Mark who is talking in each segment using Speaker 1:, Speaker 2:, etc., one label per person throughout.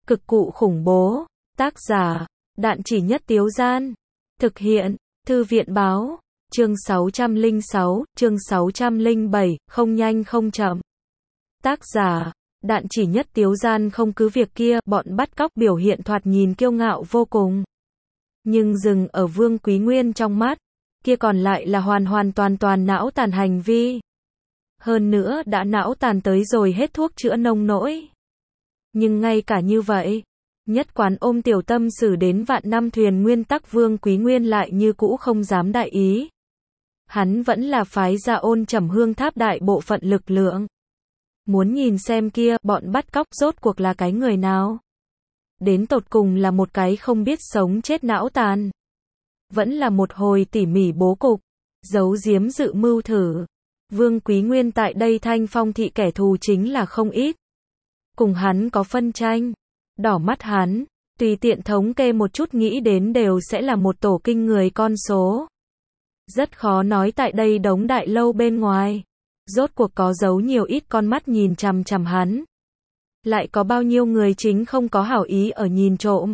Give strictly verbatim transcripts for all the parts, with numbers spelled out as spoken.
Speaker 1: Cực cụ khủng bố. Tác giả, Đạn Chỉ Nhất Tiếu Gian. Thực hiện, Thư viện Báo. Chương sáu trăm lẻ sáu, chương sáu trăm lẻ bảy, không nhanh không chậm. Tác giả, Đạn Chỉ Nhất Tiếu Gian. Không cứ việc kia, bọn bắt cóc biểu hiện thoạt nhìn kiêu ngạo vô cùng. Nhưng dừng ở Vương Quý Nguyên trong mắt, kia còn lại là hoàn hoàn toàn toàn não tàn hành vi. Hơn nữa đã não tàn tới rồi hết thuốc chữa nông nỗi. Nhưng ngay cả như vậy, nhất quán ôm tiểu tâm xử đến vạn năm thuyền nguyên tắc Vương Quý Nguyên lại như cũ không dám đại ý. Hắn vẫn là phái ra Ôn Trầm Hương Tháp đại bộ phận lực lượng. Muốn nhìn xem kia, bọn bắt cóc rốt cuộc là cái người nào? Đến tột cùng là một cái không biết sống chết não tàn. Vẫn là một hồi tỉ mỉ bố cục, giấu giếm dự mưu thử. Vương Quý Nguyên tại đây Thanh Phong thị kẻ thù chính là không ít. Cùng hắn có phân tranh, đỏ mắt hắn, tùy tiện thống kê một chút nghĩ đến đều sẽ là một tổ kinh người con số. Rất khó nói tại đây đống đại lâu bên ngoài, rốt cuộc có giấu nhiều ít con mắt nhìn chằm chằm hắn. Lại có bao nhiêu người chính không có hảo ý ở nhìn trộm.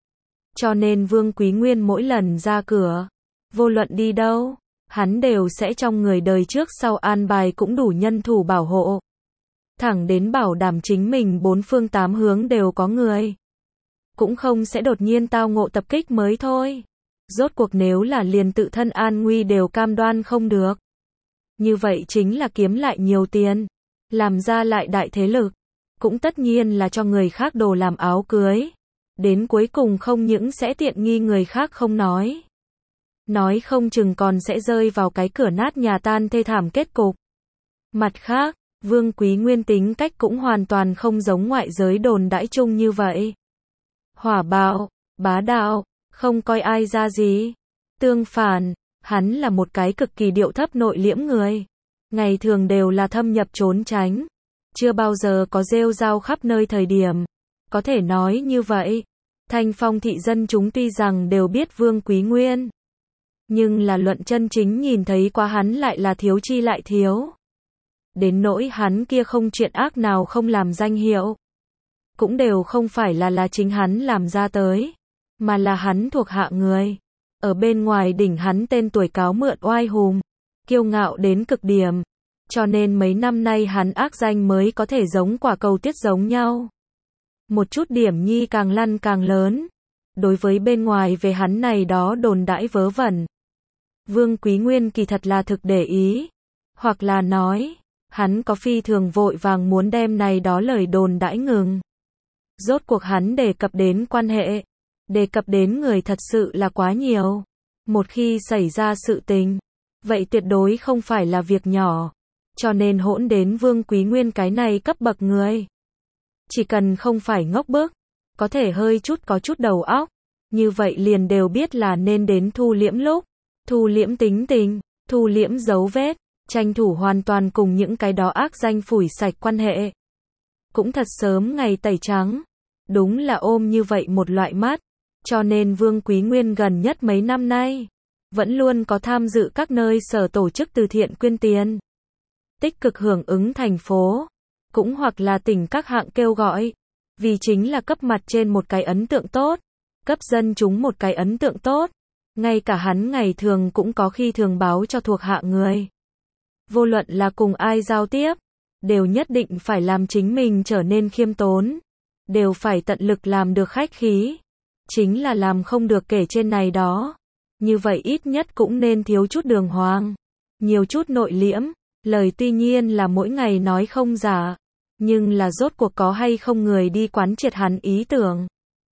Speaker 1: Cho nên Vương Quý Nguyên mỗi lần ra cửa, vô luận đi đâu, hắn đều sẽ trong người đời trước sau an bài cũng đủ nhân thủ bảo hộ. Thẳng đến bảo đảm chính mình bốn phương tám hướng đều có người. Cũng không sẽ đột nhiên tao ngộ tập kích mới thôi. Rốt cuộc nếu là liền tự thân an nguy đều cam đoan không được. Như vậy chính là kiếm lại nhiều tiền, làm ra lại đại thế lực. Cũng tất nhiên là cho người khác đồ làm áo cưới. Đến cuối cùng không những sẽ tiện nghi người khác không nói. Nói không chừng còn sẽ rơi vào cái cửa nát nhà tan thê thảm kết cục. Mặt khác, Vương Quý Nguyên tính cách cũng hoàn toàn không giống ngoại giới đồn đãi chung như vậy. Hỏa bạo, bá đạo, không coi ai ra gì. Tương phản, hắn là một cái cực kỳ điệu thấp nội liễm người. Ngày thường đều là thâm nhập trốn tránh. Chưa bao giờ có rêu rao khắp nơi thời điểm. Có thể nói như vậy. Thanh Phong thị dân chúng tuy rằng đều biết Vương Quý Nguyên. Nhưng là luận chân chính nhìn thấy qua hắn lại là thiếu chi lại thiếu. Đến nỗi hắn kia không chuyện ác nào không làm danh hiệu. Cũng đều không phải là là chính hắn làm ra tới. Mà là hắn thuộc hạ người. Ở bên ngoài đỉnh hắn tên tuổi cáo mượn oai hùng. Kiêu ngạo đến cực điểm. Cho nên mấy năm nay hắn ác danh mới có thể giống quả cầu tiết giống nhau. Một chút điểm nhi càng lăn càng lớn. Đối với bên ngoài về hắn này đó đồn đãi vớ vẩn. Vương Quý Nguyên kỳ thật là thực để ý. Hoặc là nói, hắn có phi thường vội vàng muốn đem này đó lời đồn đãi ngừng. Rốt cuộc hắn đề cập đến quan hệ. Đề cập đến người thật sự là quá nhiều. Một khi xảy ra sự tình, vậy tuyệt đối không phải là việc nhỏ. Cho nên hỗn đến Vương Quý Nguyên cái này cấp bậc người. Chỉ cần không phải ngốc bức, có thể hơi chút có chút đầu óc, như vậy liền đều biết là nên đến thu liễm lúc, thu liễm tính tình, thu liễm dấu vết, tranh thủ hoàn toàn cùng những cái đó ác danh phủi sạch quan hệ. Cũng thật sớm ngày tẩy trắng, đúng là ôm như vậy một loại mắt, cho nên Vương Quý Nguyên gần nhất mấy năm nay, vẫn luôn có tham dự các nơi sở tổ chức từ thiện quyên tiền. Tích cực hưởng ứng thành phố, cũng hoặc là tỉnh các hạng kêu gọi, vì chính là cấp mặt trên một cái ấn tượng tốt, cấp dân chúng một cái ấn tượng tốt, ngay cả hắn ngày thường cũng có khi thường báo cho thuộc hạ người. Vô luận là cùng ai giao tiếp, đều nhất định phải làm chính mình trở nên khiêm tốn, đều phải tận lực làm được khách khí, chính là làm không được kể trên này đó. Như vậy ít nhất cũng nên thiếu chút đường hoàng, nhiều chút nội liễm. Lời tuy nhiên là mỗi ngày nói không giả, nhưng là rốt cuộc có hay không người đi quán triệt hắn ý tưởng.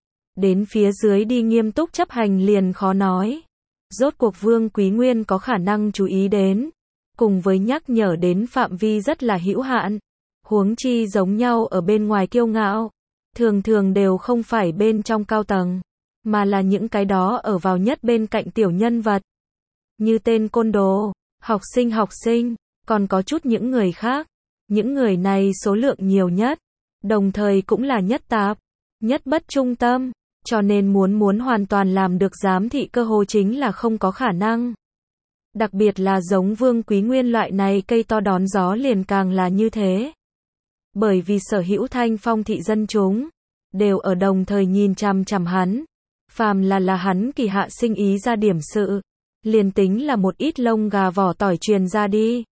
Speaker 1: Đến phía dưới đi nghiêm túc chấp hành liền khó nói. Rốt cuộc Vương Quý Nguyên có khả năng chú ý đến, cùng với nhắc nhở đến phạm vi rất là hữu hạn. Huống chi giống nhau ở bên ngoài kiêu ngạo, thường thường đều không phải bên trong cao tầng, mà là những cái đó ở vào nhất bên cạnh tiểu nhân vật. Như tên côn đồ, học sinh học sinh. Còn có chút những người khác, những người này số lượng nhiều nhất, đồng thời cũng là nhất tạp, nhất bất trung tâm, cho nên muốn muốn hoàn toàn làm được giám thị cơ hồ chính là không có khả năng. Đặc biệt là giống Vương Quý Nguyên loại này cây to đón gió liền càng là như thế. Bởi vì sở hữu Thanh Phong thị dân chúng, đều ở đồng thời nhìn chằm chằm hắn. Phàm là là hắn kỳ hạ sinh ý ra điểm sự, liền tính là một ít lông gà vỏ tỏi truyền ra đi,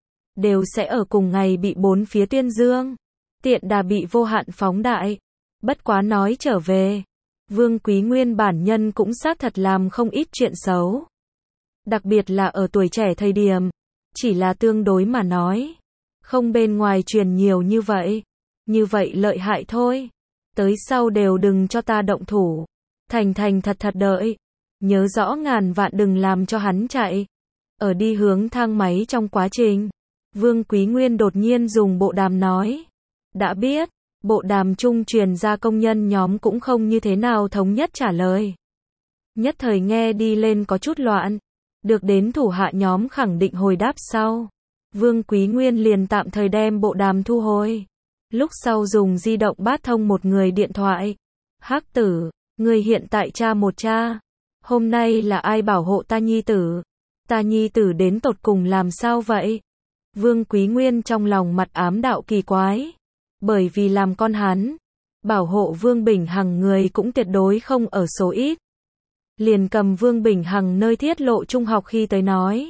Speaker 1: đều sẽ ở cùng ngày bị bốn phía tuyên dương, tiện đà bị vô hạn phóng đại. Bất quá nói trở về, Vương Quý Nguyên bản nhân cũng xác thật làm không ít chuyện xấu. Đặc biệt là ở tuổi trẻ thời điểm, chỉ là tương đối mà nói, không bên ngoài truyền nhiều như vậy, như vậy lợi hại thôi. Tới sau đều đừng cho ta động thủ, thành thành thật thật đợi, nhớ rõ ngàn vạn đừng làm cho hắn chạy. Ở đi hướng thang máy trong quá trình, Vương Quý Nguyên đột nhiên dùng bộ đàm nói. Đã biết, bộ đàm trung truyền ra công nhân nhóm cũng không như thế nào thống nhất trả lời. Nhất thời nghe đi lên có chút loạn, được đến thủ hạ nhóm khẳng định hồi đáp sau. Vương Quý Nguyên liền tạm thời đem bộ đàm thu hồi. Lúc sau dùng di động bát thông một người điện thoại. Hắc tử, người hiện tại cha một cha. Hôm nay là ai bảo hộ ta nhi tử? Ta nhi tử đến tột cùng làm sao vậy? Vương Quý Nguyên trong lòng mặt ám đạo kỳ quái. Bởi vì làm con hắn, bảo hộ Vương Bình Hằng người cũng tuyệt đối không ở số ít. Liền cầm Vương Bình Hằng nơi thiết lộ trung học khi tới nói.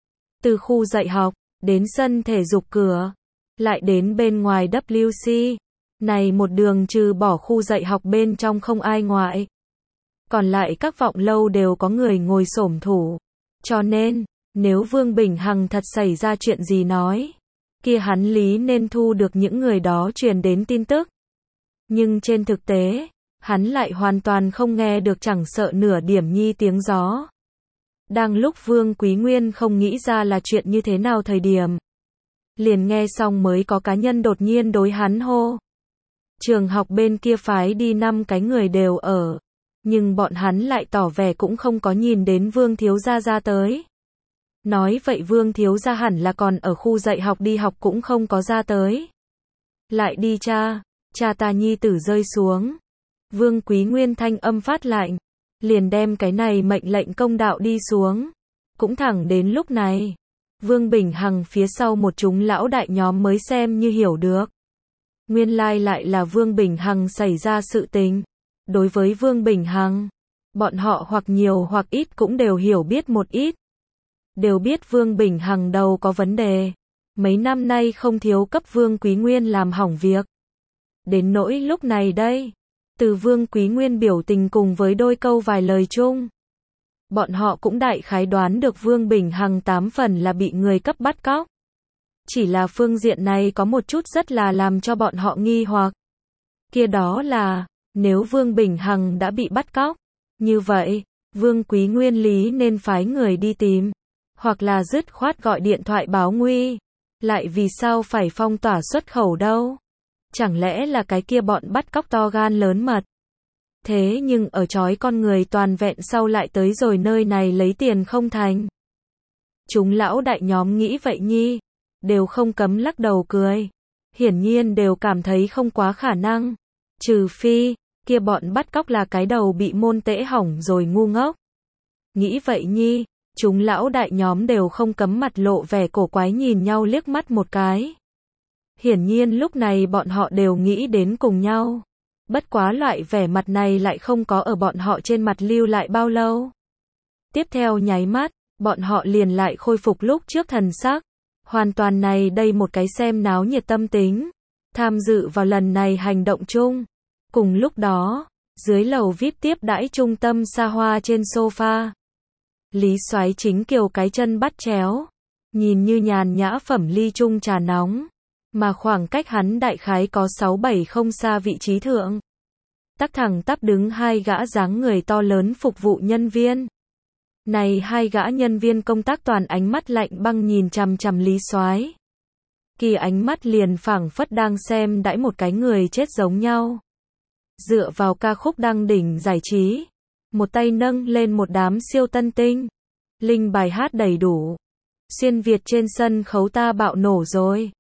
Speaker 1: Từ khu dạy học, đến sân thể dục cửa, lại đến bên ngoài W C. Này một đường trừ bỏ khu dạy học bên trong không ai ngoại. Còn lại các vọng lâu đều có người ngồi xổm thủ. Cho nên, nếu Vương Bình Hằng thật xảy ra chuyện gì nói, kia hắn lý nên thu được những người đó truyền đến tin tức. Nhưng trên thực tế, hắn lại hoàn toàn không nghe được chẳng sợ nửa điểm nhi tiếng gió. Đang lúc Vương Quý Nguyên không nghĩ ra là chuyện như thế nào thời điểm, liền nghe xong mới có cá nhân đột nhiên đối hắn hô. Trường học bên kia phái đi năm cái người đều ở, nhưng bọn hắn lại tỏ vẻ cũng không có nhìn đến Vương thiếu gia ra tới. Nói vậy Vương thiếu gia hẳn là còn ở khu dạy học đi học cũng không có ra tới. Lại đi cha, cha ta nhi tử rơi xuống. Vương Quý Nguyên thanh âm phát lạnh, liền đem cái này mệnh lệnh công đạo đi xuống. Cũng thẳng đến lúc này, Vương Bình Hằng phía sau một chúng lão đại nhóm mới xem như hiểu được. Nguyên lai lại là Vương Bình Hằng xảy ra sự tình. Đối với Vương Bình Hằng, bọn họ hoặc nhiều hoặc ít cũng đều hiểu biết một ít. Đều biết Vương Bình Hằng đầu có vấn đề. Mấy năm nay không thiếu cấp Vương Quý Nguyên làm hỏng việc. Đến nỗi lúc này đây, từ Vương Quý Nguyên biểu tình cùng với đôi câu vài lời chung, bọn họ cũng đại khái đoán được Vương Bình Hằng tám phần là bị người cấp bắt cóc. Chỉ là phương diện này có một chút rất là làm cho bọn họ nghi hoặc. Kia đó là, nếu Vương Bình Hằng đã bị bắt cóc, như vậy, Vương Quý Nguyên lý nên phái người đi tìm, hoặc là dứt khoát gọi điện thoại báo nguy. Lại vì sao phải phong tỏa xuất khẩu đâu? Chẳng lẽ là cái kia bọn bắt cóc to gan lớn mật? Thế nhưng ở trói con người toàn vẹn sau lại tới rồi nơi này lấy tiền không thành. Chúng lão đại nhóm nghĩ vậy nhi, đều không cấm lắc đầu cười. Hiển nhiên đều cảm thấy không quá khả năng. Trừ phi, kia bọn bắt cóc là cái đầu bị môn tễ hỏng rồi ngu ngốc. Nghĩ vậy nhi, chúng lão đại nhóm đều không cấm mặt lộ vẻ cổ quái nhìn nhau liếc mắt một cái. Hiển nhiên lúc này bọn họ đều nghĩ đến cùng nhau. Bất quá loại vẻ mặt này lại không có ở bọn họ trên mặt lưu lại bao lâu. Tiếp theo nháy mắt, bọn họ liền lại khôi phục lúc trước thần sắc. Hoàn toàn này đây một cái xem náo nhiệt tâm tính. Tham dự vào lần này hành động chung. Cùng lúc đó, dưới lầu vi ai pi tiếp đãi trung tâm xa hoa trên sofa. Lý Soái chính kiều cái chân bắt chéo. Nhìn như nhàn nhã phẩm ly chung trà nóng. Mà khoảng cách hắn đại khái có sáu bảy không xa vị trí thượng. Tắc thẳng tắp đứng hai gã dáng người to lớn phục vụ nhân viên. Này hai gã nhân viên công tác toàn ánh mắt lạnh băng nhìn chằm chằm Lý Soái. Kỳ ánh mắt liền phảng phất đang xem đãi một cái người chết giống nhau. Dựa vào ca khúc đăng đỉnh giải trí. Một tay nâng lên một đám siêu tân tinh. Linh bài hát đầy đủ. Xuyên Việt trên sân khấu ta bạo nổ rồi.